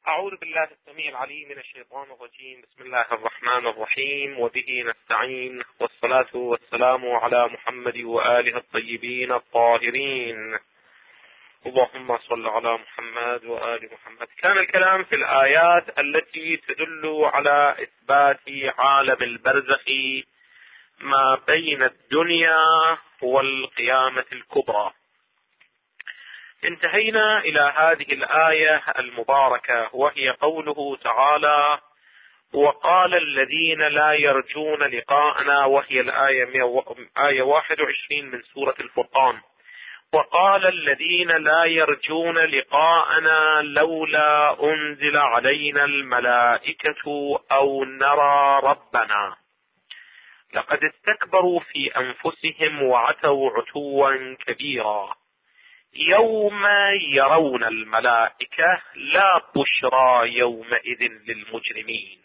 أعوذ بالله السميع العليم من الشيطان الرجيم. بسم الله الرحمن الرحيم، وبه نستعين، والصلاة والسلام على محمد وآله الطيبين الطاهرين. اللهم صل على محمد وآل محمد. كان الكلام في الآيات التي تدل على إثبات عالم البرزخ ما بين الدنيا والقيامة الكبرى. انتهينا إلى هذه الآية المباركة، وهي قوله تعالى: وقال الذين لا يرجون لقاءنا، وهي آية 21 من سورة الفرقان. وقال الذين لا يرجون لقاءنا لولا أنزل علينا الملائكة أو نرى ربنا لقد استكبروا في أنفسهم وعتوا عتوا كبيرا يوم يرون الملائكة لا بشرى يومئذ للمجرمين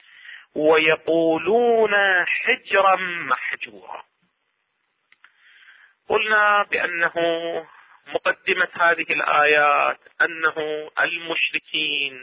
ويقولون حجرا محجورا. قلنا بأنه مقدمة هذه الآيات أنه المشركين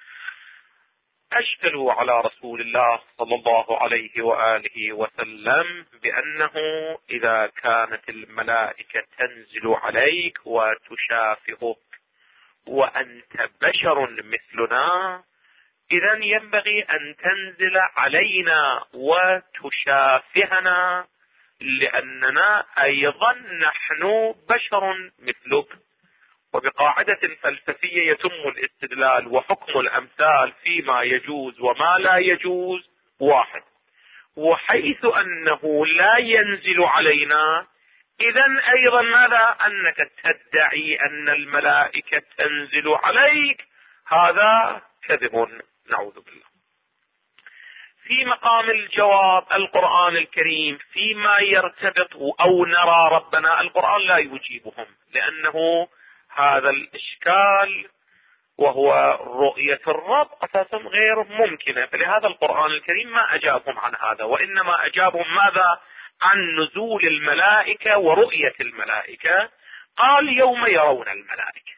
أشكلوا على رسول الله صلى الله عليه وآله وسلم بأنه إذا كانت الملائكة تنزل عليك وتشافهك وأنت بشر مثلنا، إذن ينبغي أن تنزل علينا وتشافهنا، لأننا أيضا نحن بشر مثلك. وبقاعدة فلسفية يتم الاستدلال وحكم الأمثال فيما يجوز وما لا يجوز واحد، وحيث أنه لا ينزل علينا، إذن أيضا ماذا؟ أنك تدعي أن الملائكة تنزل عليك، هذا كذب، نعوذ بالله. في مقام الجواب القرآن الكريم فيما يرتبط أو نرى ربنا، القرآن لا يجيبهم، لأنه هذا الإشكال وهو رؤية الرب أساسا غير ممكنة، فلهذا القرآن الكريم ما أجابهم عن هذا، وإنما أجابهم ماذا؟ عن نزول الملائكة ورؤية الملائكة. قال يوم يرون الملائكة.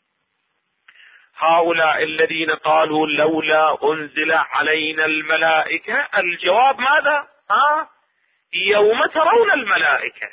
هؤلاء الذين قالوا لولا أنزل علينا الملائكة، الجواب ماذا؟ يوم ترون الملائكة،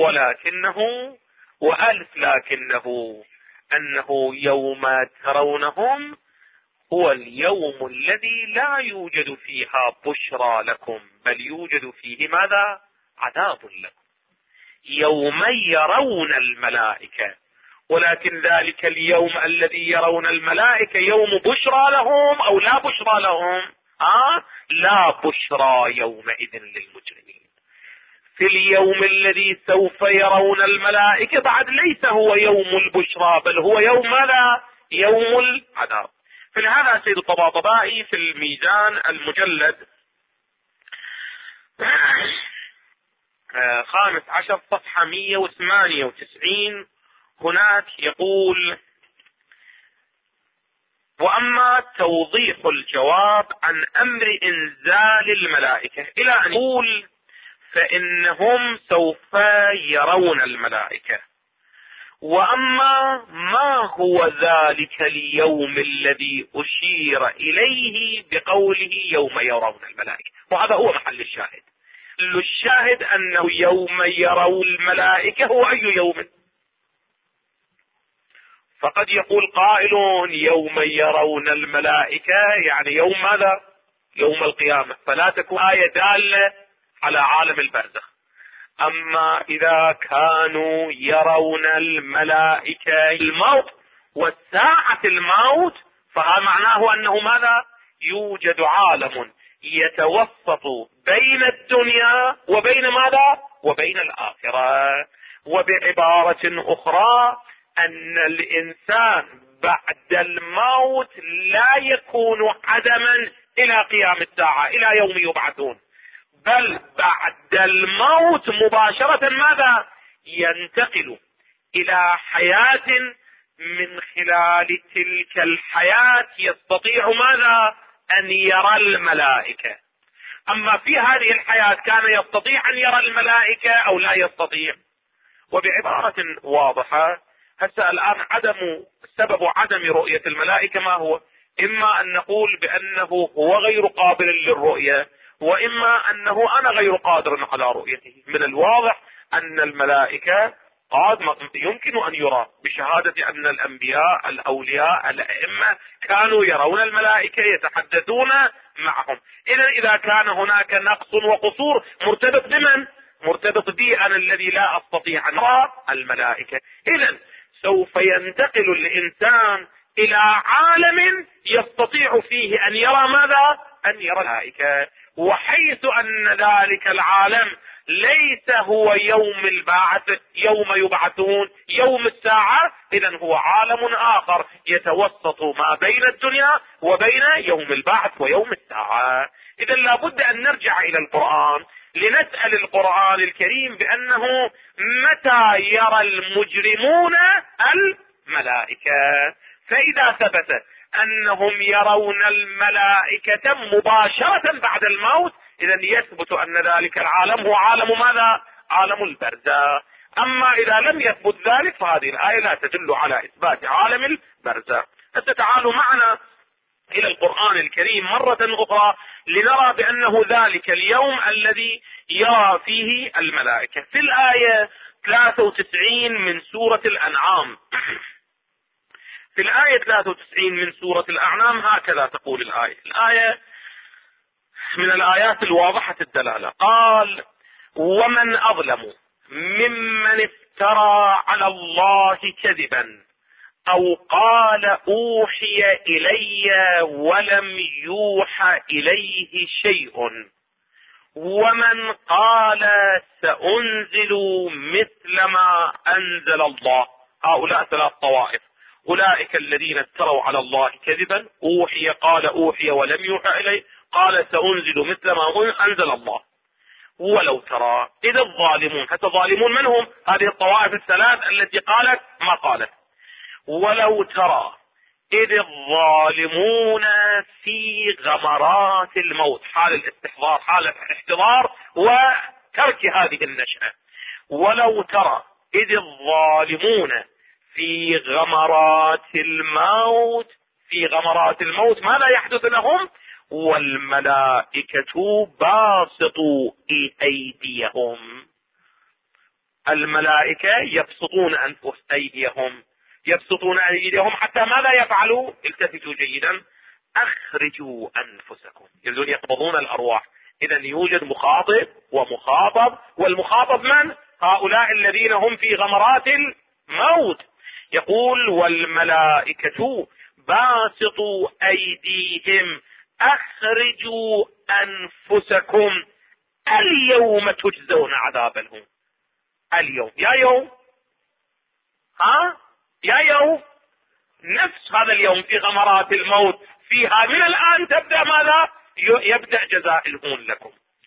لكنه أنه يوم ترونهم هو اليوم الذي لا يوجد فيها بشرى لكم، بل يوجد فيه ماذا؟ عذاب لكم. يوم يرون الملائكة، ولكن ذلك اليوم الذي يرون الملائكة يوم بشرى لهم أو لا بشرى لهم؟ لا بشرى يومئذ للمجرمين. في اليوم الذي سوف يرون الملائكة بعد ليس هو يوم البشرى، بل هو يوم ماذا؟ يوم العذاب. فلهذا سيد الطباطبائي في الميزان المجلد 15 صفحة 198 هناك يقول: وأما توضيح الجواب عن أمر إنزال الملائكة إلى أن يقول فإنهم سوف يرون الملائكة، وأما ما هو ذلك اليوم الذي أشير إليه بقوله يوم يرون الملائكة، وهذا هو محل الشاهد. الشاهد أنه يوم يرون الملائكة هو أي يوم؟ فقد يقول قائل يوم يرون الملائكة يعني يوم ماذا؟ يوم القيامة، فلا تكون آية دالة على عالم البرزخ. أما إذا كانوا يرون الملائكة الموت والساعة الموت، فهذا معناه أنه ماذا؟ يوجد عالم يتوسط بين الدنيا وبين ماذا؟ وبين الآخرة. وبعبارة أخرى أن الإنسان بعد الموت لا يكون عدما إلى قيام الساعة، إلى يوم يبعثون، بل بعد الموت مباشرة ماذا؟ ينتقل إلى حياة، من خلال تلك الحياة يستطيع ماذا؟ أن يرى الملائكة. أما في هذه الحياة كان يستطيع أن يرى الملائكة أو لا يستطيع؟ وبعبارة واضحة، هسه الآن سبب عدم رؤية الملائكة ما هو؟ اما ان نقول بانه هو غير قابل للرؤية، واما انه انا غير قادر على رؤيته. من الواضح ان الملائكة يمكن ان يرى، بشهادة ان الانبياء الاولياء الائمة كانوا يرون الملائكة يتحدثون معهم. اذا كان هناك نقص وقصور مرتبط بمن؟ مرتبط بي انا الذي لا استطيع ان ارى الملائكة. اذا سوف ينتقل الانسان الى عالم يستطيع فيه ان يرى ماذا؟ ان يرى الملائكة. وحيث ان ذلك العالم ليس هو يوم البعث، يوم يبعثون، يوم الساعة، اذا هو عالم اخر يتوسط ما بين الدنيا وبين يوم البعث ويوم الساعة. اذا لابد ان نرجع الى القرآن لنسأل القرآن الكريم بانه متى يرى المجرمون الملائكة. فاذا ثبت انهم يرون الملائكة مباشرة بعد الموت، اذا يثبت ان ذلك العالم هو عالم ماذا؟ عالم البرزخ. اما اذا لم يثبت ذلك فهذه الآية لا تدل على اثبات عالم البرزخ. فتعالوا معنا الى القرآن الكريم مرة اخرى لنرى بانه ذلك اليوم الذي يرى فيه الملائكة. في الآية 93 من سورة الانعام، في الآية 93 من سورة الأنعام هكذا تقول الآية من الآيات الواضحة الدلالة. قال: ومن أظلم ممن افترى على الله كذبا أو قال أوحي إلي ولم يوحى إليه شيء ومن قال سأنزل مثل ما أنزل الله. هؤلاء 3 طوائف. أولئك الذين افتروا على الله كذبا، أوحي، قال أوحي ولم يوحى إليه، قال سأنزل مثل ما أنزل الله. ولو ترى إذا الظالمون، حتى الظالمون من هم؟ هذه الطوائف ال3 التي قالت ما قالت. ولو ترى إذ الظالمون في غمرات الموت، حال الاستحضار، حال الاحتضار وترك هذه النشأة. ولو ترى إذ الظالمون في غمرات الموت، في غمرات الموت ماذا يحدث لهم؟ والملائكة باسطوا أيديهم. الملائكة يبسطون أيديهم، يبسطون أيديهم حتى ماذا يفعلوا؟ التفتوا جيدا: أخرجوا أنفسكم. يريدون يقبضون الأرواح. إذا يوجد مخاطب ومخاطب، والمخاطب من؟ هؤلاء الذين هم في غمرات الموت. يقول: والملائكة باسطوا أيديهم أخرجوا أنفسكم اليوم تجزون عذاب الهون. اليوم، يا يوم، يا يوم، نفس هذا اليوم في غمرات الموت، فيها من الآن تبدأ ماذا؟ يبدأ جزاء الهون لكم.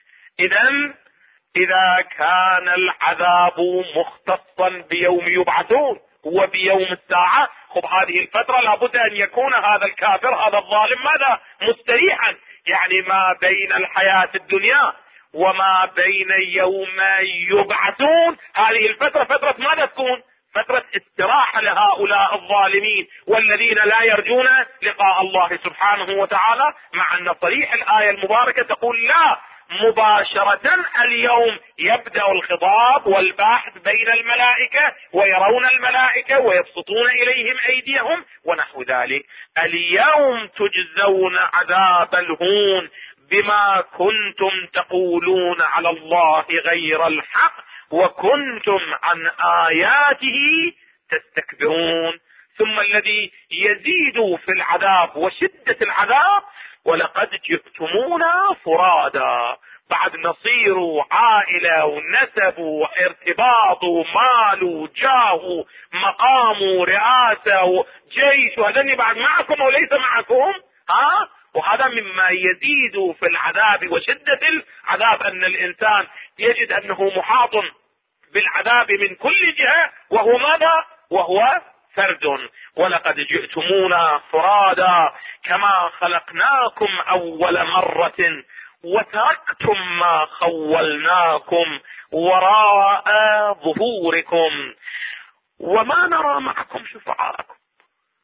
إذا كان العذاب مختصا بيوم يبعثون وبيوم الساعة، هذه الفترة لابد أن يكون هذا الكافر، هذا الظالم ماذا؟ مستريحا. يعني ما بين الحياة الدنيا وما بين يوم يبعثون، هذه الفترة فترة ماذا تكون؟ فترة استراحة لهؤلاء الظالمين والذين لا يرجون لقاء الله سبحانه وتعالى. مع أن صريح الآية المباركة تقول لا، مباشرة اليوم يبدأ الخطاب والبحث بين الملائكة، ويرون الملائكة ويبسطون إليهم أيديهم ونحو ذلك. اليوم تجزون عذاب الهون بما كنتم تقولون على الله غير الحق وكنتم عن آياته تستكبرون. ثم الذي يزيد في العذاب وشدة العذاب: ولقد جئتمونا فرادا. بعد نصير عائلة ونسب وارتباط ومال وجاه مقام ورئاسة وجيش، وهذني بعد معكم وليس معكم. وهذا مما يزيد في العذاب وشدة العذاب، أن الإنسان يجد أنه محاط بالعذاب من كل جهة وهو ماذا؟ وهو فرد. ولقد جئتمونا فرادا كما خلقناكم أول مرة وتركتم ما خولناكم وراء ظهوركم وما نرى معكم شفعاءكم.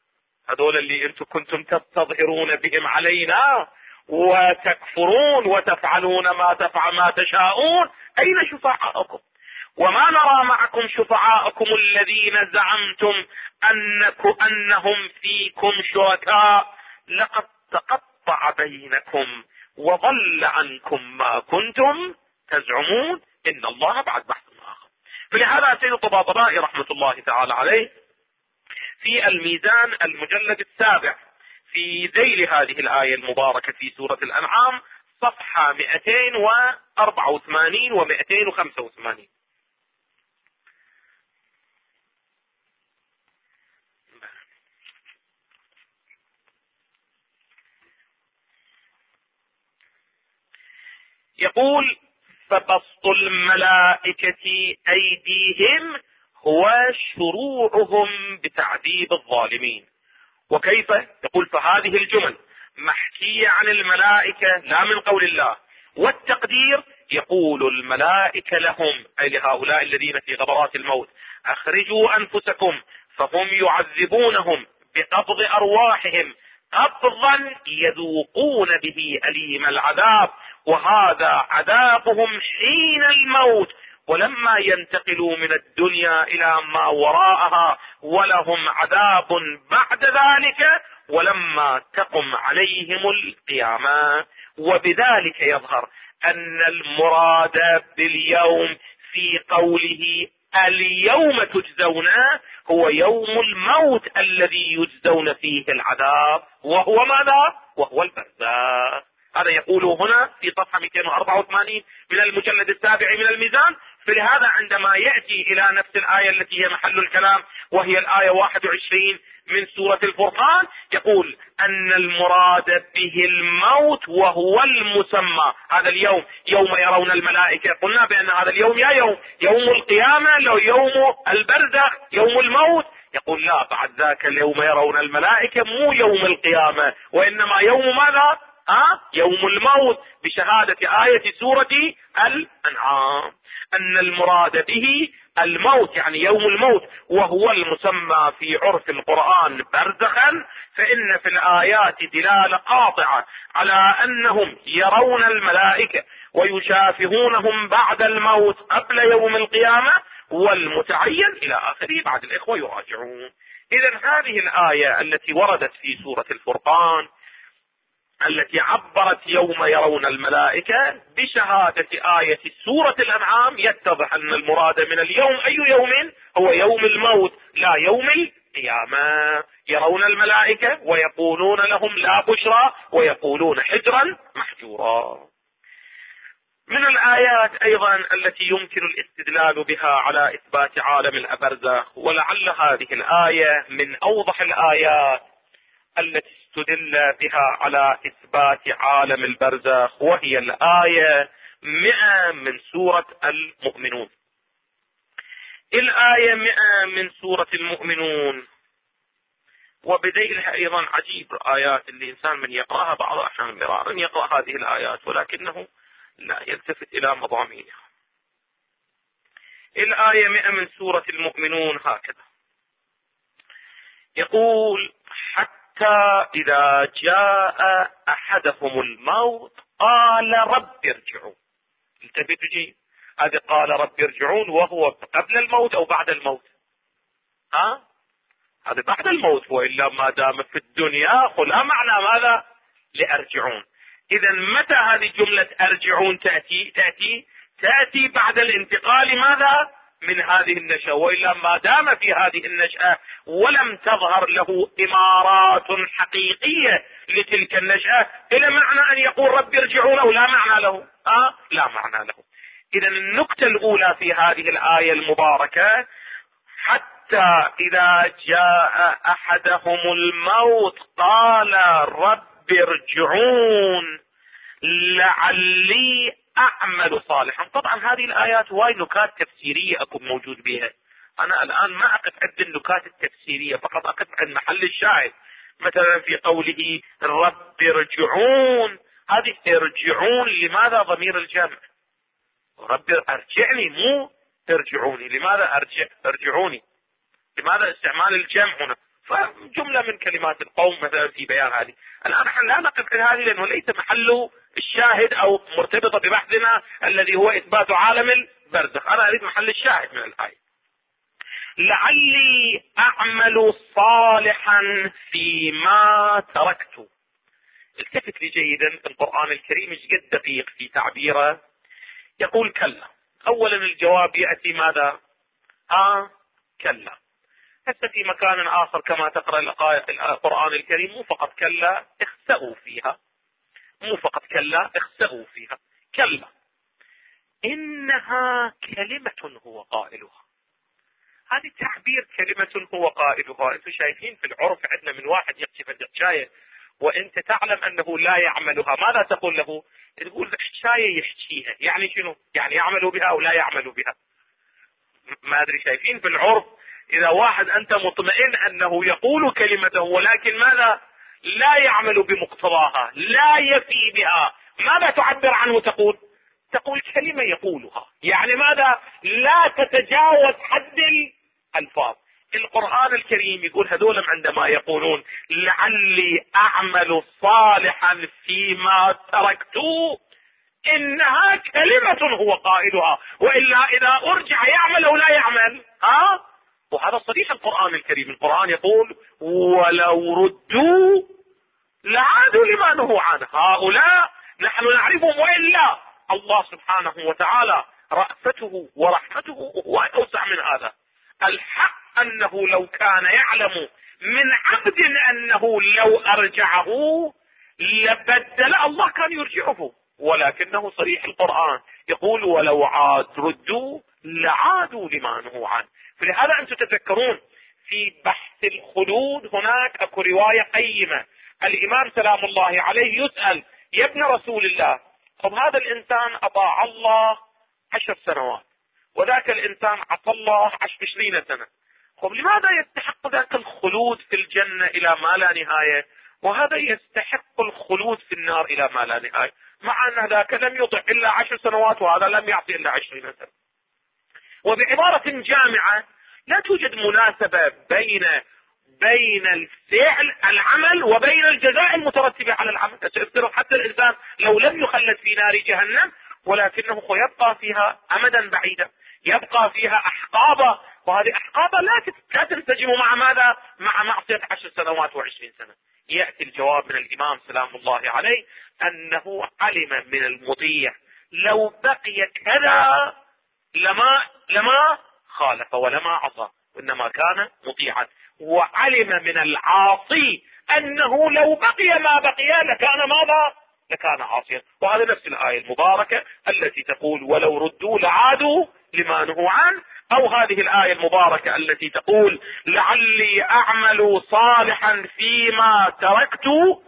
هذول اللي انتم كنتم تستظهرون بهم علينا وتكفرون وتفعلون ما تشاءون، اين شفعاءكم؟ وما نرى معكم شفعاءكم الذين زعمتم انهم فيكم شركاء، لقد تقطع بينكم وضل عنكم ما كنتم تزعمون ان الله بعد بحث اخر. فلهذا سيد الطباطبائي رحمة الله تعالى عليه في الميزان المجلد 7 في ذيل هذه الآية المباركة في سورة الأنعام صفحة 284 و 285 يقول: فبسط الملائكة أيديهم هو شروعهم بتعذيب الظالمين. وكيف؟ يقول: فهذه الجمل محكية عن الملائكة لا من قول الله، والتقدير يقول الملائكة لهم، أي لهؤلاء الذين في غبرات الموت: أخرجوا أنفسكم، فهم يعذبونهم بقبض أرواحهم قبضا يذوقون به أليم العذاب، وهذا عذابهم حين الموت، ولما ينتقلوا من الدنيا إلى ما وراءها ولهم عذاب بعد ذلك ولما تقم عليهم القيامة. وبذلك يظهر أن المراد باليوم في قوله اليوم تجزون هو يوم الموت الذي يجزون فيه العذاب، وهو ماذا؟ وهو البرزخ. هذا يقوله هنا في صفحة 284 من المجلد 7 من الميزان. فلهذا عندما يأتي إلى نفس الآية التي هي محل الكلام وهي الآية 21 من سورة الفرقان، يقول أن المراد به الموت وهو المسمى. هذا اليوم يوم يرون الملائكة، قلنا بأن هذا اليوم يوم القيامة، لو يوم البرزخ، يوم الموت. يقول لا، بعد ذاك اليوم يرون الملائكة مو يوم القيامة، وإنما يوم ماذا؟ يوم الموت، بشهادة آية سورة الأنعام أن المراد به الموت، يعني يوم الموت، وهو المسمى في عرف القرآن برزخا. فإن في الآيات دلالة قاطعة على أنهم يرون الملائكة ويشافهونهم بعد الموت قبل يوم القيامة، والمتعين إلى آخره. بعد الإخوة يراجعون. إذن هذه الآية التي وردت في سورة الفرقان التي عبرت يوم يرون الملائكة بشهادة آية سورة الأنعام، يتضح أن المراد من اليوم أي يوم؟ هو يوم الموت لا يوم القيامة. يرون الملائكة ويقولون لهم لا بشرى ويقولون حجرا محجورا. من الآيات أيضا التي يمكن الاستدلال بها على إثبات عالم البرزخ، ولعل هذه الآية من أوضح الآيات التي استدل بها على إثبات عالم البرزخ، وهي الآية 100 من سورة المؤمنون. الآية 100 من سورة المؤمنون، وبديلها أيضا عجيب الآيات اللي إنسان من يقرأها بعض الأحيان مرارا يقرأ هذه الآيات ولكنه لا يلتفت إلى مضامينها. الآية 100 من سورة المؤمنون هكذا يقول: حتى إذا جاء أحدهم الموت قال رب ارجعون. التفت جيد، هذا قال رب ارجعون وهو قبل الموت أو بعد الموت؟ هذا بعد الموت، وإلا ما دام في الدنيا خلا معنى ماذا؟ لأرجعون. إذا متى هذه جملة أرجعون تأتي بعد الانتقال ماذا؟ من هذه النشأة، وإلا ما دام في هذه النشأة ولم تظهر له إمارات حقيقية لتلك النشأة، إلى معنى أن يقول رب ارجعون أو لا معنى له؟ لا معنى له. إذا النكتة الأولى في هذه الآية المباركة: حتى إذا جاء أحدهم الموت قال رب ارجعون لعلي أعمل صالحا. طبعا هذه الآيات وايد نكات تفسيرية أكون موجود بها. أنا الآن ما أقف عند النكات التفسيرية، فقط أقف عند محل الشاهد. مثلا في قوله رب ارجعون، هذه ارجعون لماذا ضمير الجمع؟ رب ارجعني مو ارجعوني. لماذا ارجعوني؟ لماذا استعمال الجمع هنا؟ فجملة من كلمات القوم مثلا في بيان هذه. الآن نحن لا نقف هذه لأنه ليس محله الشاهد أو مرتبطة ببحثنا الذي هو إثبات عالم البرزخ. أنا أريد محل الشاهد من الآية. لعلي أعمل صالحا فيما تركت. التفت لي جيدا، القرآن الكريم ايش قد دقيق في تعبيره. يقول كلا. أولا الجواب يأتي ماذا؟ كلا. حتى في مكان آخر كما تقرأ القرآن الكريم مو فقط كلا اخسأوا فيها، مو فقط كلا اخسأوا فيها، كلا إنها كلمة هو قائلها. هذه تعبير كلمة هو قائلها. أنتم شايفين في العرف عندنا من واحد يكشف الدقشاية وأنت تعلم أنه لا يعملها، ماذا تقول له؟ تقول الشاية يحكيها، يعني شنو؟ يعني يعمل بها أو لا يعمل بها. ما أدري، شايفين في العرف إذا واحد أنت مطمئن أنه يقول كلمته ولكن ماذا؟ لا يعمل بمقتضاها، لا يفي بها، ماذا تعبر عنه؟ تقول كلمة يقولها، يعني ماذا؟ لا تتجاوز حد الألفاظ. القرآن الكريم يقول هذول عندما يقولون لعلي أعمل صالحا فيما تركت إنها كلمة هو قائلها، وإلا إذا أرجع يعمل أو لا يعمل. وهذا صريح القرآن الكريم. القرآن يقول ولو ردوا لعادوا لما نهوا عنه. هؤلاء نحن نعرفهم، وإلا الله سبحانه وتعالى رأفته ورحمته هو أوسع من هذا. الحق أنه لو كان يعلم من عبد أنه لو أرجعه لبدل، الله كان يرجعه، ولكنه صريح القرآن يقول ولو ردوا لعادوا لما نهوا عنه. فلهذا أنتم تتذكرون في بحث الخلود هناك أكو رواية قيمة. الإمام سلام الله عليه يسأل يا ابن رسول الله، طب هذا الإنسان أطاع الله 10 سنوات وذاك الإنسان عصى الله 20 سنة، طب لماذا يستحق ذاك الخلود في الجنة إلى ما لا نهاية وهذا يستحق الخلود في النار إلى ما لا نهاية، مع أن ذاك لم يطع إلا 10 سنوات وهذا لم يعصي إلا 20 سنة؟ وبعبارة جامعة لا توجد مناسبة بين الفعل العمل وبين الجزاء المترتب على العمل. حتى الإنسان لو لم يخلد في نار جهنم ولكنه يبقى فيها أمدا بعيدا، يبقى فيها أحقابا، وهذه أحقابا لا تنسجم مع ماذا؟ مع معصية 10 سنوات و20 سنة. يأتي الجواب من الإمام سلام الله عليه أنه علم من المطيع لو بقي كذا لما خالف ولما عصى، وإنما كان مطيعا. وعلم من العاصي أنه لو بقي ما بقي لكان ماذا؟ لكان عاصيا. وهذا نفس الآية المباركة التي تقول ولو ردوا لعادوا لما نهوا عنه، أو هذه الآية المباركة التي تقول لعلي أعمل صالحا فيما تركت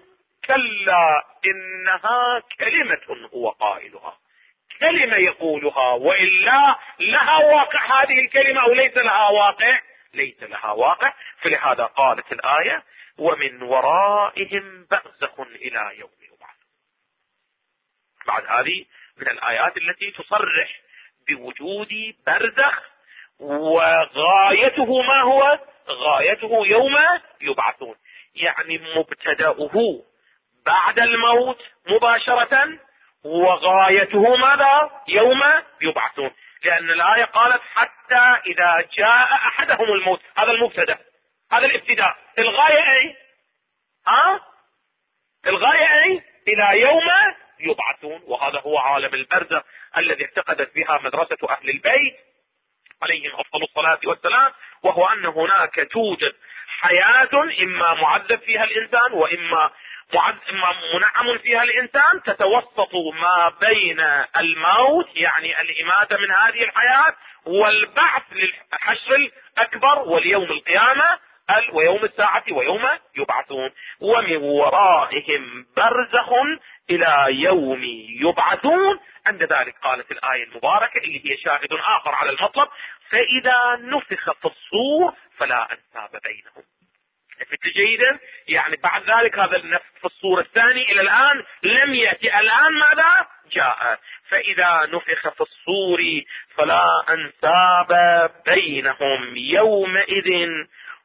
كلا إنها كلمة هو قائلها، كلمة يقولها، وإلا لها واقع هذه الكلمة أو ليس لها واقع؟ ليس لها واقع. فلهذا قالت الآية ومن ورائهم برزخ إلى يوم يبعث. بعد هذه من الآيات التي تصرح بوجود برزخ، وغايته ما هو؟ غايته يوم يبعثون، يعني مبتدأه بعد الموت مباشرة، وغايته ماذا؟ يوم يبعثون. لأن الآية قالت حتى إذا جاء أحدهم الموت، هذا المبتدأ، هذا الابتداء. الغاية أي؟ الغاية أي؟ إلى يوم يبعثون. وهذا هو عالم البرزخ الذي اعتقدت بها مدرسة أهل البيت عليهم أفضل الصلاة والسلام، وهو أن هناك توجد حياة إما معذب فيها الإنسان وإما منعم فيها الإنسان، تتوسط ما بين الموت يعني الإماتة من هذه الحياة والبعث للحشر الأكبر واليوم القيامة ويوم الساعة ويوم يبعثون. ومن ورائهم برزخ إلى يوم يبعثون. عند ذلك قالت الآية المباركة اللي هي شاهد آخر على المطلب فإذا نفخ في الصور فلا أنساب بينهم. فكرة جيدا، يعني بعد ذلك هذا النفخ في الصور الثاني إلى الآن لم يأتي، الآن ماذا جاء؟ فإذا نفخ في الصور فلا أنساب بينهم يومئذ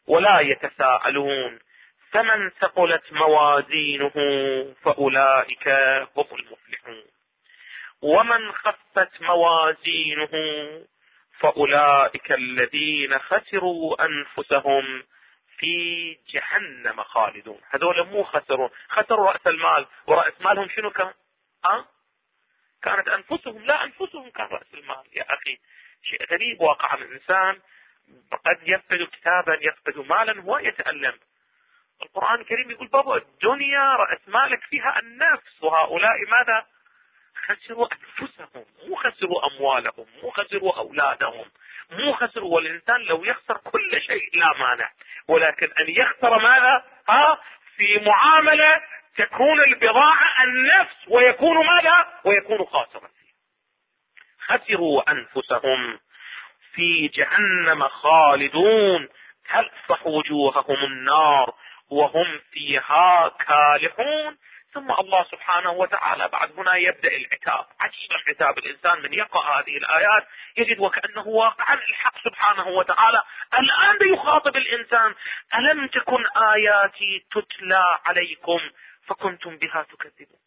ولا يتساءلون. فمن ثقلت موازينه فأولئك هم المفلحون، ومن خفت موازينه فأولئك الذين خسروا أنفسهم في جهنم خالدون. هذول مو خسروا رأس المال، ورأس مالهم شنو كان؟ كانت أنفسهم، لا أنفسهم كان رأس المال. يا أخي شيء غريب واقع الإنسان، قد يفقد كتابا يفقد مالا هو يتألم. القرآن الكريم يقول بابا الدنيا رأس مالك فيها النفس، وهؤلاء ماذا؟ خسروا أنفسهم، مو خسروا أموالهم، مو خسروا أولادهم، مو خسروا. والإنسان لو يخسر كل شيء لا مانع، ولكن أن يخسر ماذا؟ في معاملة تكون البضاعة النفس، ويكون ماذا؟ ويكون خاسرا. خسروا أنفسهم في جهنم خالدون تلفح وجوههم النار وهم فيها كالحون. ثم الله سبحانه وتعالى بعد هنا يبدأ العتاب. عجيب العتاب، الإنسان من يقرأ هذه الآيات يجد وكأنه واقعا الحق سبحانه وتعالى الآن يخاطب الإنسان: ألم تكن آياتي تتلى عليكم فكنتم بها تكذبون.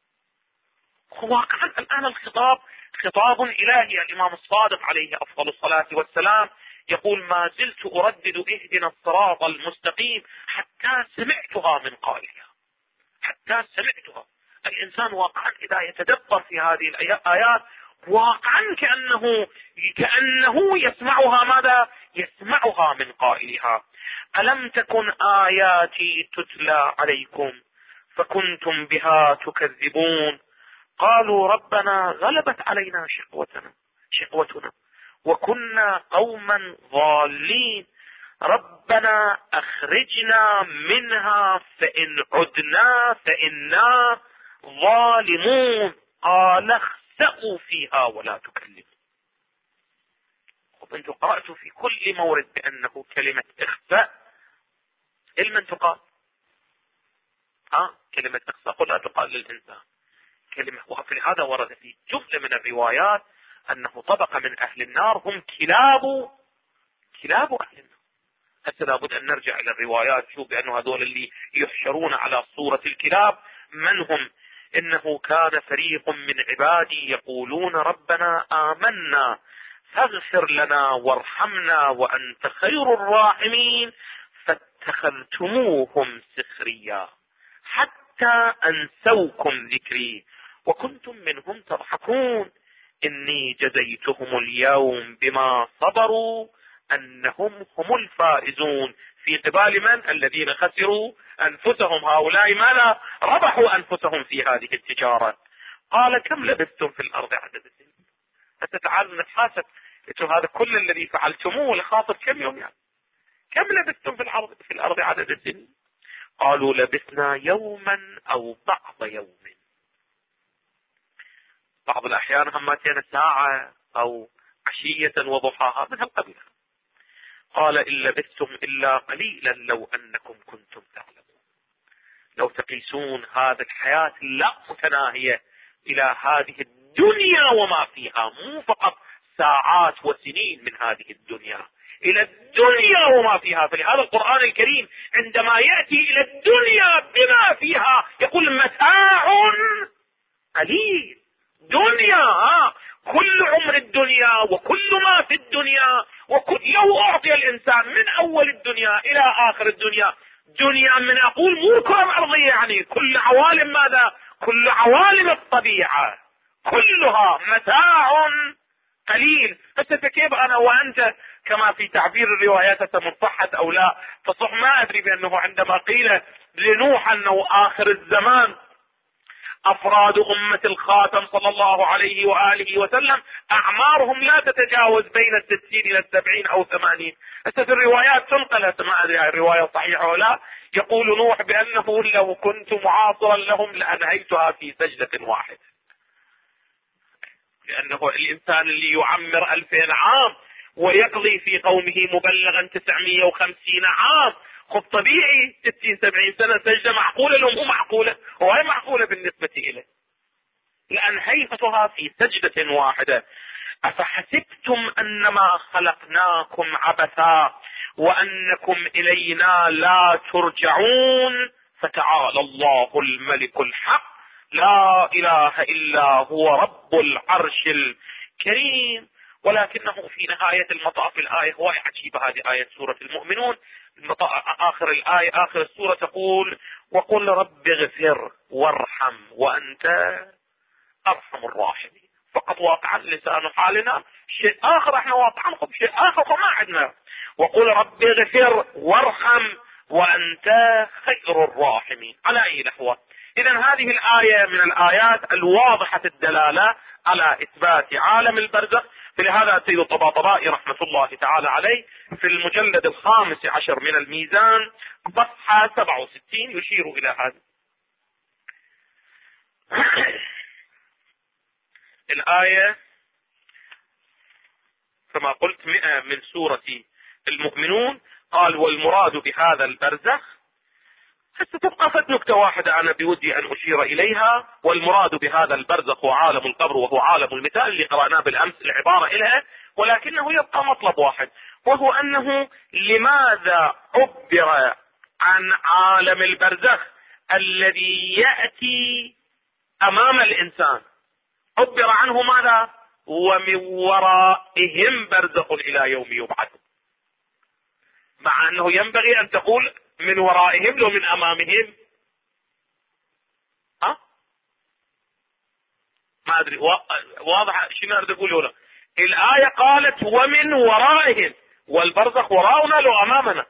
واقعا الآن الخطاب خطاب إلهي. الإمام الصادق عليه أفضل الصلاة والسلام يقول: ما زلت أردد اهدنا الصراط المستقيم حتى سمعتها من قائلها، حتى سمعتها. الإنسان واقعا إذا يتدبر في هذه الآيات واقعا كأنه يسمعها ماذا؟ يسمعها من قائلها. ألم تكن آياتي تتلى عليكم فكنتم بها تكذبون. قالوا ربنا غلبت علينا شقوتنا وكنا قوما ضالين ربنا أخرجنا منها فإن عدنا فإنا ظالمون قال اخسئوا فيها ولا تكلمون. انتم قرأتوا في كل مورد بأنه كلمة اخسأ لمن تقال؟ كلمة اخسأ قل لا تقال للإنسان كلمة. وفي هذا ورد في جملة من الروايات أنه طبقة من أهل النار هم كلاب أهل النار. هسه لابد أن نرجع إلى الروايات شوف بأنه هذول اللي يحشرون على صورة الكلاب من هم؟ إنه كان فريق من عبادي يقولون ربنا آمنا فاغفر لنا وارحمنا وأنت خير الراحمين فاتخذتموهم سخريا حتى أنسوكم ذكري وكنتم منهم تضحكون إني جزيتهم اليوم بما صبروا أنهم هم الفائزون. في قبال من؟ الذين خسروا أنفسهم. هؤلاء ماذا؟ ربحوا أنفسهم في هذه التجارة. قال كم لبثتم في الأرض عدد السنين؟ فتتعالوا نتحاسب هذا كل الذي فعلتموه لخاطر كم يوم يعني؟ كم لبثتم في الأرض عدد السنين؟ قالوا لبثنا يوما أو بعض يوم. بعض الأحيان همتين ساعة أو عشية وضحاها من هالقبيل. قال إن لبثتم إلا قليلا لو أنكم كنتم تعلمون. لو تقيسون هذه الحياة لا متناهية إلى هذه الدنيا وما فيها، مو فقط ساعات وسنين من هذه الدنيا، إلى الدنيا وما فيها. فلهذا القرآن الكريم عندما يأتي إلى الدنيا بما فيها يقول متاع قليل. دنيا كل عمر الدنيا وكل ما في الدنيا، لو أعطي الإنسان من أول الدنيا إلى آخر الدنيا دنيا من أقول مو كرة أرضية يعني كل عوالم ماذا؟ كل عوالم الطبيعة كلها متاع قليل. كيف أنا وأنت كما في تعبير الروايات مصحت أو لا فصح ما أدري بأنه عندما قيل لنوح أنه آخر الزمان أفراد أمة الخاتم صلى الله عليه وآله وسلم أعمارهم لا تتجاوز بين 60 إلى 70 أو 80. في الروايات تنقل ما أدري الرواية صحيحة ولا، يقول نوح بأنه لو كنت معاصرا لهم لأنهيتها في سجدة واحدة. لأنه الإنسان اللي يعمر 2000 عام ويقضي في قومه مبلغا 950 عام خب طبيعي 60-70 سنة سجدة معقولة لهم؟ مو معقولة، وهي معقولة بالنسبة إليه. لأنهيتها في سجدة واحدة. أفحسبتم أنما خلقناكم عبثا وأنكم إلينا لا ترجعون، فتعالى الله الملك الحق لا إله إلا هو رب العرش الكريم. ولكنه في نهاية المطاف الآية هو عجيبة، هذه آية سورة المؤمنون، آخر الآية آخر السورة تقول: وقل رب اغفر وارحم وأنت أرحم الراحمين. فقط واقعا لسان حالنا شيء آخر، احنا واقعا شيء آخر فما عندنا. وقل رب اغفر وارحم وأنت خير الراحمين. على أي نحو؟ إذن هذه الآية من الآيات الواضحة الدلالة على إثبات عالم البرزخ. فلهذا سيد الطباطبائي رحمة الله تعالى عليه في المجلد 15 من الميزان صفحة 67 يشير إلى هذا الآية كما قلت 100 من سورة المؤمنون. قال: والمراد بهذا البرزخ، حتى تبقى فد نكتة واحدة أنا بودي أن أشير إليها. والمراد بهذا البرزخ هو عالم القبر، وهو عالم المثال اللي قرأناه بالأمس العبارة إلها، ولكنه يبقى مطلب واحد، وهو أنه لماذا عبر عن عالم البرزخ الذي يأتي أمام الإنسان، عبر عنه ماذا؟ ومن ورائهم برزخ إلى يوم يبعث، مع أنه ينبغي أن تقول من ورائهم لو من أمامهم. ما أدري واضح شنو أريد أقول هنا. الآية قالت ومن ورائهم، والبرزخ وراءنا لو أمامنا.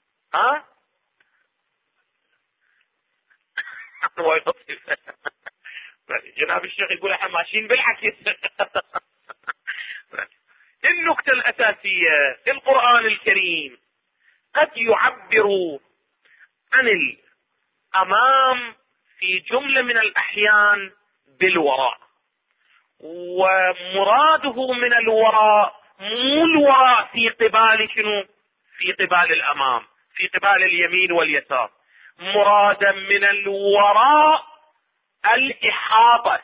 جناب الشيخ يقول احنا ماشيين بالعكس. النقطة الأساسية: القرآن الكريم قد يعبر عن الأمام في جملة من الأحيان بالوراء، ومراده من الوراء مو الوراء في قبال شنو؟ في قبال الأمام، في قبال اليمين واليسار. مرادا من الوراء الإحاطة.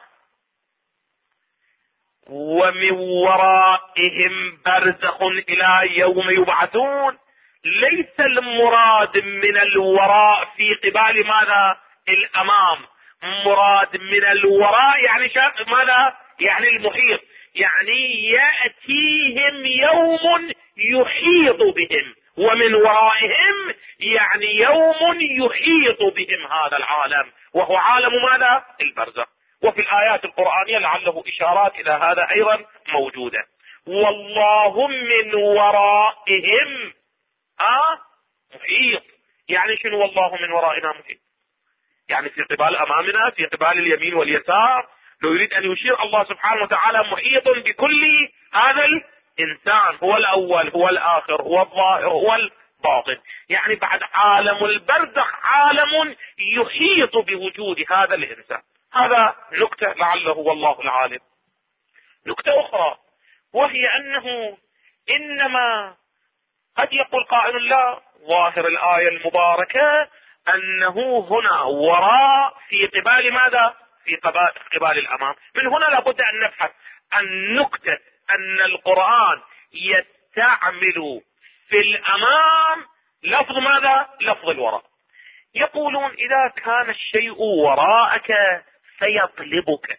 ومن ورائهم برزخ إلى يوم يبعثون. ليس المراد من الوراء في قبال ماذا؟ الأمام. مراد من الوراء يعني ماذا؟ يعني المحيط، يعني يأتيهم يوم يحيط بهم. ومن ورائهم يعني يوم يحيط بهم هذا العالم، وهو عالم ماذا؟ البرزخ. وفي الآيات القرآنية لعله إشارات إلى هذا أيضا موجودة. والله من ورائهم محيط. يعني شنو والله من ورائنا محيط؟ يعني في قبال أمامنا، في قبال اليمين واليسار. لو يريد أن يشير الله سبحانه وتعالى محيط بكل هذا الإنسان، هو الأول هو الآخر هو الظاهر هو الباطن. يعني بعد عالم البرزخ عالم يحيط بوجود هذا الإنسان. هذا نكتة لعله والله العالم. نكتة أخرى وهي أنه إنما قد يقول قائل: لا، ظاهر الآية المباركة أنه هنا وراء في قبال ماذا؟ في قبال الأمام. من هنا لابد أن نبحث عن نكتة أن القرآن يستعمل في الأمام لفظ ماذا؟ لفظ الوراء. يقولون إذا كان الشيء وراءك فيطلبك.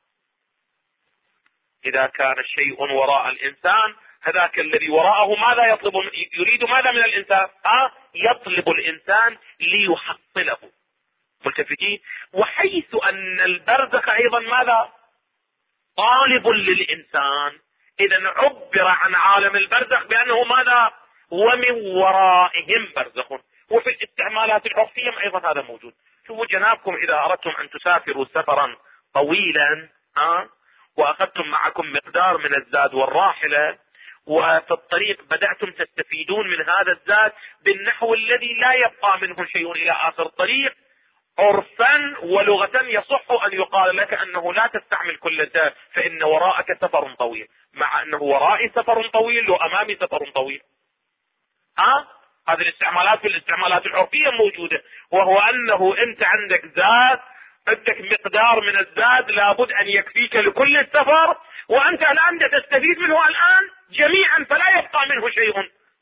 إذا كان الشيء وراء الإنسان، هذاك الذي وراءه ماذا يطلب؟ يريد ماذا من الإنسان؟ يطلب الإنسان ليحصله. ملتفتين. وحيث أن البرزخ أيضا ماذا؟ طالب للإنسان. إذا عبر عن عالم البرزخ بأنه ماذا؟ ومن ورائهم برزخ. وفي الاستعمالات العرفية أيضا هذا موجود. شوفوا جنابكم، إذا أردتم أن تسافروا سفرا طويلا وأخذتم معكم مقدار من الزاد والراحلة، وفي الطريق بدأتم تستفيدون من هذا الزاد بالنحو الذي لا يبقى منه شيء إلى آخر الطريق، عرفا ولغة يصح أن يقال لك أنه لا تستعمل كل الزاد، فإن وراءك سفر طويل. مع أنه ورائي سفر طويل وأمامي سفر طويل. هذه الاستعمالات في الاستعمالات العرفية موجودة، وهو أنه أنت عندك زاد، عندك مقدار من الزاد لابد أن يكفيك لكل السفر، وأنت الآن تستفيد منه الآن جميعا، فلا يبقى منه شيء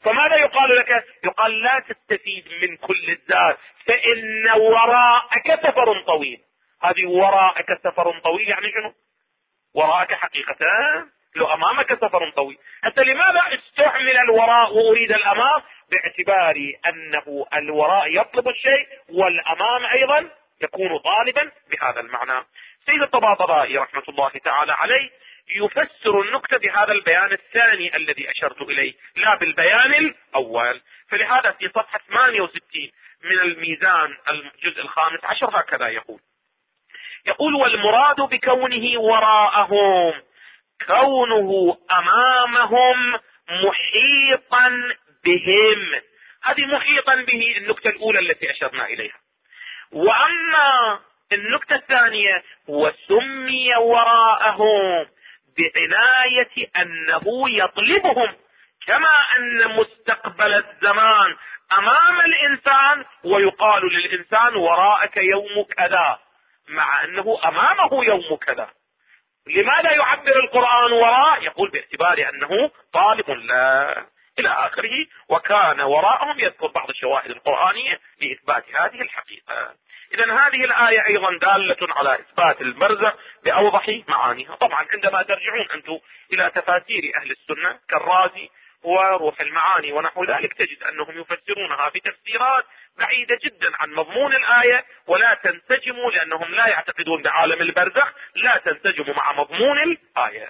فماذا يقال لك؟ يقال لا تستفيد من كل الذات، فإن وراءك سفر طويل. هذه وراءك سفر طويل يعني شنو؟ وراءك حقيقة لو أمامك سفر طويل. حتى لماذا استعمل الوراء وأريد الأمام؟ باعتبار أنه الوراء يطلب الشيء والأمام أيضا يكون طالبا بهذا المعنى. سيد الطباطبائي رحمة الله تعالى عليه يفسر النكتة بهذا البيان الثاني الذي أشرت إليه لا بالبيان الأول. فلهذا في صفحة 68 من الميزان الجزء 15 هكذا يقول والمراد بكونه وراءهم كونه أمامهم محيطا بهم. هذه محيطا به النكتة الأولى التي أشرنا إليها. وأما النكتة الثانية وسمي وراءهم بعناية أنه يطلبهم، كما أن مستقبل الزمان أمام الإنسان ويقال للإنسان وراءك يوم كذا، مع أنه أمامه يوم كذا. لماذا يعبر القرآن وراء؟ يقول باعتبار أنه طالب لا إلى آخره. وكان وراءهم يذكر بعض الشواهد القرآنية لإثبات هذه الحقيقة. إذن هذه الآية أيضا دالة على إثبات البرزخ بأوضح معانيها. طبعا عندما ترجعون أنتم إلى تفاسير أهل السنة كالرازي وروح المعاني ونحو ذلك تجد أنهم يفسرونها بتفسيرات بعيدة جدا عن مضمون الآية، ولا تنسجم لأنهم لا يعتقدون بعالم البرزخ، لا تنسجم مع مضمون الآية.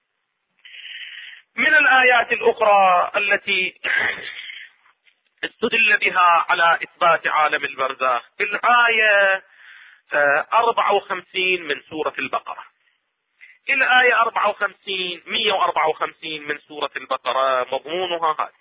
من الآيات الأخرى التي استدل بها على إثبات عالم البرزخ الآية 54 من سورة البقرة. الآية 154 من سورة البقرة مضمونها هذا: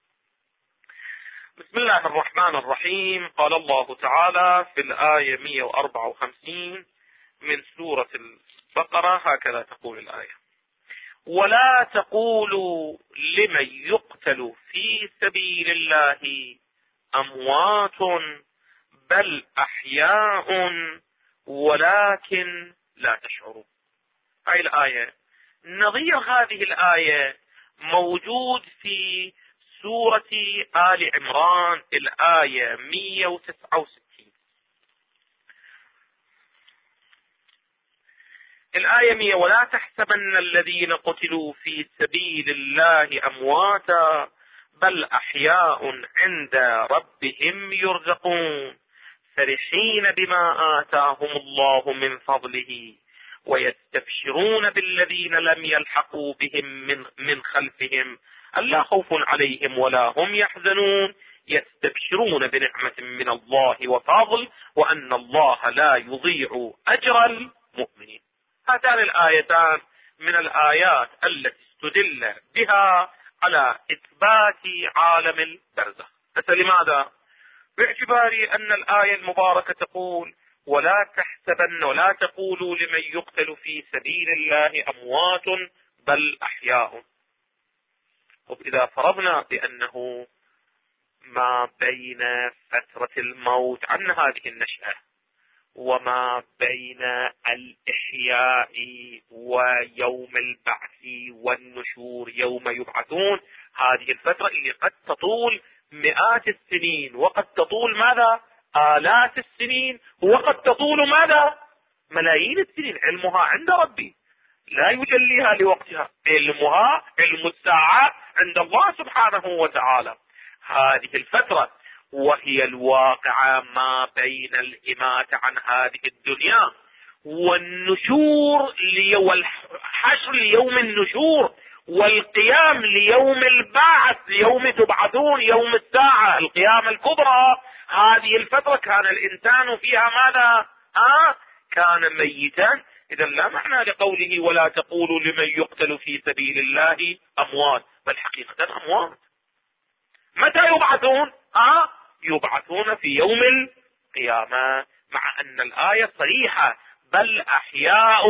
بسم الله الرحمن الرحيم. قال الله تعالى في الآية 154 من سورة البقرة هكذا تقول الآية: ولا تقولوا لمن يقتل في سبيل الله أموات بل أحياء ولكن لا تشعرون. هاي الآية نظير هذه الآية موجود في سورة آل عمران الآية 169. الآية 100: ولا تحسبن الذين قتلوا في سبيل الله أمواتا بل أحياء عند ربهم يرزقون فرحين بما آتاهم الله من فضله ويستبشرون بالذين لم يلحقوا بهم من خلفهم ألا خوف عليهم ولا هم يحزنون يستبشرون بنعمة من الله وفضل وأن الله لا يضيع أجر المؤمنين. هاتان الآيتان من الآيات التي استدل بها على إثبات عالم البرزخ. لماذا؟ باعتبار أن الآية المباركة تقول: ولا تحسبن ولا تقولوا لمن يقتل في سبيل الله أموات بل أحياء. إذا فرضنا بأنه ما بين فترة الموت عن هذه النشأة وما بين الإحياء ويوم البعث والنشور يوم يبعثون، هذه الفترة اللي قد تطول مئات السنين وقد تطول ماذا؟ آلاف السنين وقد تطول ماذا؟ ملايين السنين. علمها عند ربي لا يجليها لوقتها، علمها علم الساعة عند الله سبحانه وتعالى. هذه الفترة وهي الواقعة ما بين الإماتة عن هذه الدنيا والنشور والحشر ليوم النشور والقيام ليوم البعث، ليوم تبعثون، يوم الساعة، القيامة الكبرى. هذه الفترة كان الإنسان فيها ماذا؟ كان ميتا. إذا لا معنى لقوله ولا تقولوا لمن يقتل في سبيل الله أموات، بل حقيقة أموات. متى يبعثون؟ يبعثون في يوم القيامة، مع أن الآية صريحة: بل أحياء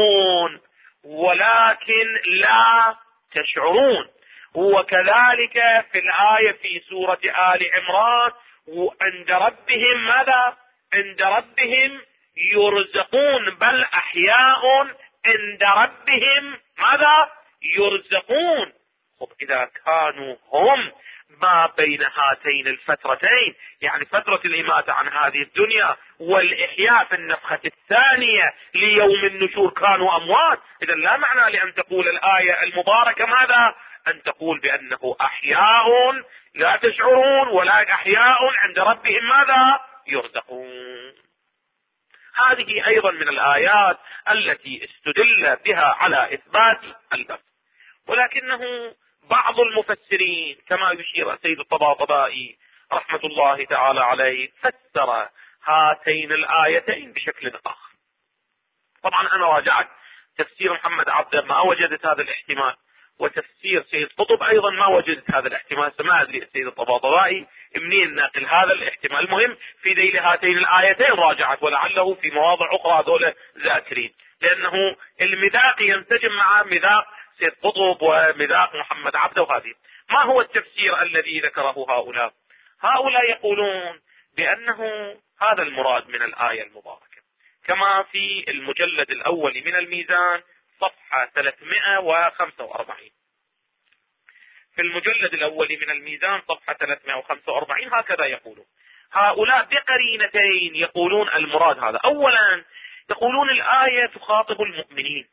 ولكن لا تشعرون. وكذلك في الآية في سورة آل عمران: عند ربهم ماذا؟ عند ربهم يرزقون. بل أحياء عند ربهم ماذا؟ يرزقون. إذا كانوا هم ما بين هاتين الفترتين، يعني فترة الإماتة عن هذه الدنيا والإحياء في النفخة الثانية ليوم النشور كانوا أموات. إذا لا معنى لأن تقول الآية المباركة ماذا؟ أن تقول بأنه أحياء لا تشعرون ولا أحياء عند ربهم ماذا؟ يرزقون. هذه أيضا من الآيات التي استدل بها على إثبات البث، ولكنه بعض المفسرين كما يشير سيد الطباطبائي رحمة الله تعالى عليه فسر هاتين الآيتين بشكل آخر. طبعا أنا راجعت تفسير محمد عبده ما وجدت هذا الاحتمال، وتفسير سيد قطب أيضا ما وجدت هذا الاحتمال. ما أدري السيد الطباطبائي منين ناقل هذا الاحتمال. المهم في ذيل هاتين الآيتين راجعت، ولعله في مواضع أخرى هذول ذاكرين، لأنه المذاق ينسجم مع مذاق سيد قطب ومذاق محمد عبده. وهذه ما هو التفسير الذي ذكره هؤلاء؟ هؤلاء يقولون بأنه هذا المراد من الآية المباركة كما في المجلد الأول من الميزان صفحة 345. في المجلد الأول من الميزان صفحة 345 هكذا يقولون هؤلاء بقرينتين. يقولون المراد هذا. أولا يقولون الآية تخاطب المؤمنين،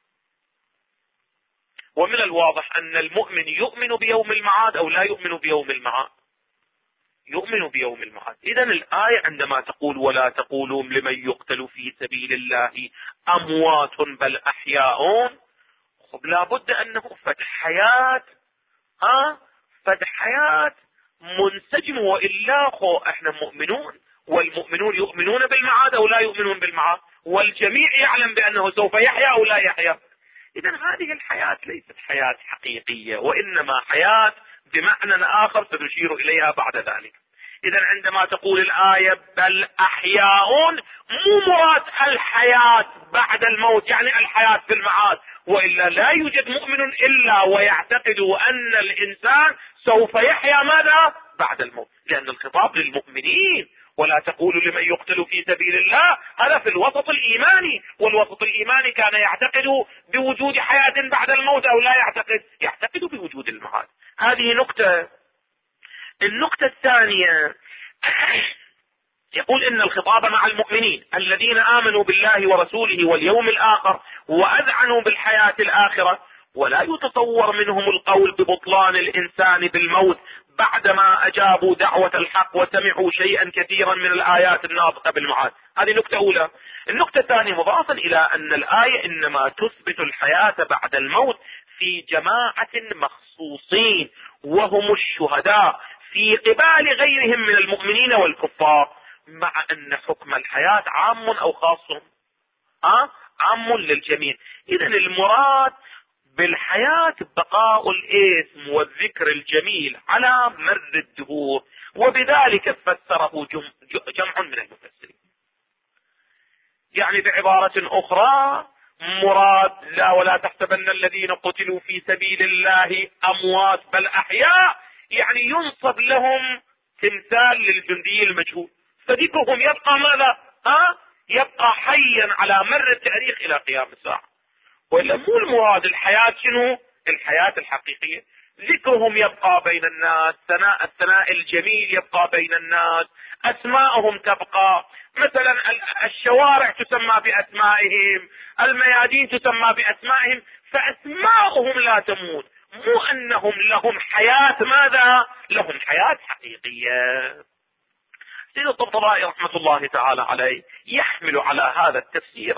ومن الواضح أن المؤمن يؤمن بيوم المعاد أو لا يؤمن بيوم المعاد؟ يؤمن بيوم المعاد. إذن الآية عندما تقول ولا تقولوا لمن يقتل في سبيل الله أموات بل أحياء، لابد أنه فتح حياة، فتح حياة منسجم، وإلا احنا مؤمنون، والمؤمنون يؤمنون بالمعاد أو لا يؤمنون بالمعاد، والجميع يعلم بأنه سوف يحيا أو لا يحيا. إذن هذه الحياة ليست حياة حقيقية، وإنما حياة بمعنى آخر سنشير إليها بعد ذلك. إذن عندما تقول الآية بل أحياء، مو مراد الحياة بعد الموت يعني الحياة في المعاد، وإلا لا يوجد مؤمن إلا ويعتقد أن الإنسان سوف يحيا ماذا؟ بعد الموت، لأن الخطاب للمؤمنين. ولا تقولوا لمن يقتل في سبيل الله، هذا في الوسط الإيماني، والوسط الإيماني كان يعتقد بوجود حياة بعد الموت أو لا يعتقد بوجود المعاد. هذه نقطة. النقطة الثانية يقول إن الخطاب مع المؤمنين الذين آمنوا بالله ورسوله واليوم الآخر وأذعنوا بالحياة الآخرة، ولا يتصور منهم القول ببطلان الإنسان بالموت بعدما أجابوا دعوة الحق وسمعوا شيئا كثيرا من الآيات الناطقة بالمعاد. هذه نقطة أولى. النقطة الثانية مضافا إلى أن الآية إنما تثبت الحياة بعد الموت في جماعة مخصوصين وهم الشهداء في قبال غيرهم من المؤمنين والكفار، مع أن حكم الحياة عام أو خاص؟ عام للجميع. إذن المراد بالحياة بقاء الاسم والذكر الجميل على مر الدهور، وبذلك فسره جمع من المفسرين. يعني بعبارة أخرى مراد لا ولا تحسبن الذين قتلوا في سبيل الله أموات بل أحياء، يعني ينصب لهم تمثال للجندي المجهول، فذكرهم يبقى ماذا؟ يبقى حيا على مر التاريخ إلى قيام الساعة. وإلا مو المراد الحياة شنو؟ الحياة الحقيقية. ذكرهم يبقى بين الناس، الثناء الجميل يبقى بين الناس، أسماءهم تبقى، مثلا الشوارع تسمى بأسمائهم، الميادين تسمى بأسمائهم، فأسماءهم لا تموت، مو أنهم لهم حياة ماذا؟ لهم حياة حقيقية. سيد الطبطبائي رحمة الله تعالى عليه يحمل على هذا التفسير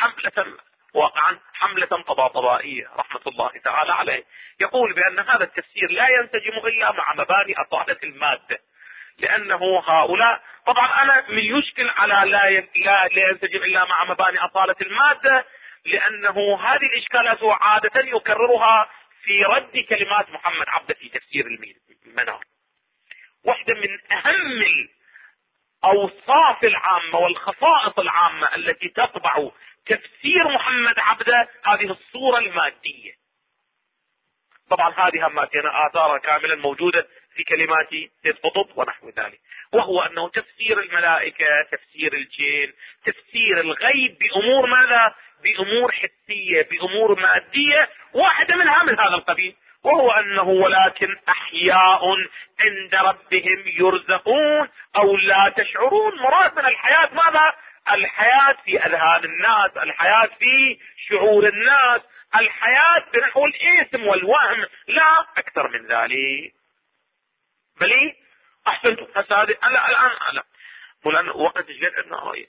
حملة طباطبائية رحمة الله تعالى عليه. يقول بأن هذا التفسير لا ينسجم إلا مع مباني أصالة المادة، لأنه هؤلاء طبعا أنا من يشكل على لا ينسجم إلا مع مباني أصالة المادة، لأنه هذه الإشكالات هو عادة يكررها في رد كلمات محمد عبده في تفسير المنار. واحدة من أهم الأوصاف العامة والخصائص العامة التي تطبع تفسير محمد عبده هذه الصورة المادية. طبعا هذه مادية آثارها كاملا موجودة في كلمات سيد قطب ونحو ذلك، وهو أنه تفسير الملائكة، تفسير الجن، تفسير الغيب بأمور ماذا؟ بأمور حسية، بأمور مادية، واحدة منها من هذا القبيل، وهو انه ولكن احياء عند ربهم يرزقون او لا تشعرون. مراد من الحياة ماذا؟ الحياة في اذهان الناس، الحياة في شعور الناس، الحياة بنحو الاسم والوهم، لا اكثر من ذلك. بلي احسنتم. هسه الان لا والان وقت الجد عندنا آية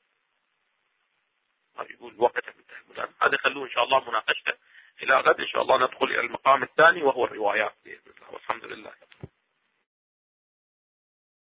يقول وقت انتهى. هذا خلوه ان شاء الله مناقشته الى غد ان شاء الله. ندخل الى المقام الثاني وهو الروايات باذن الله، والحمد لله.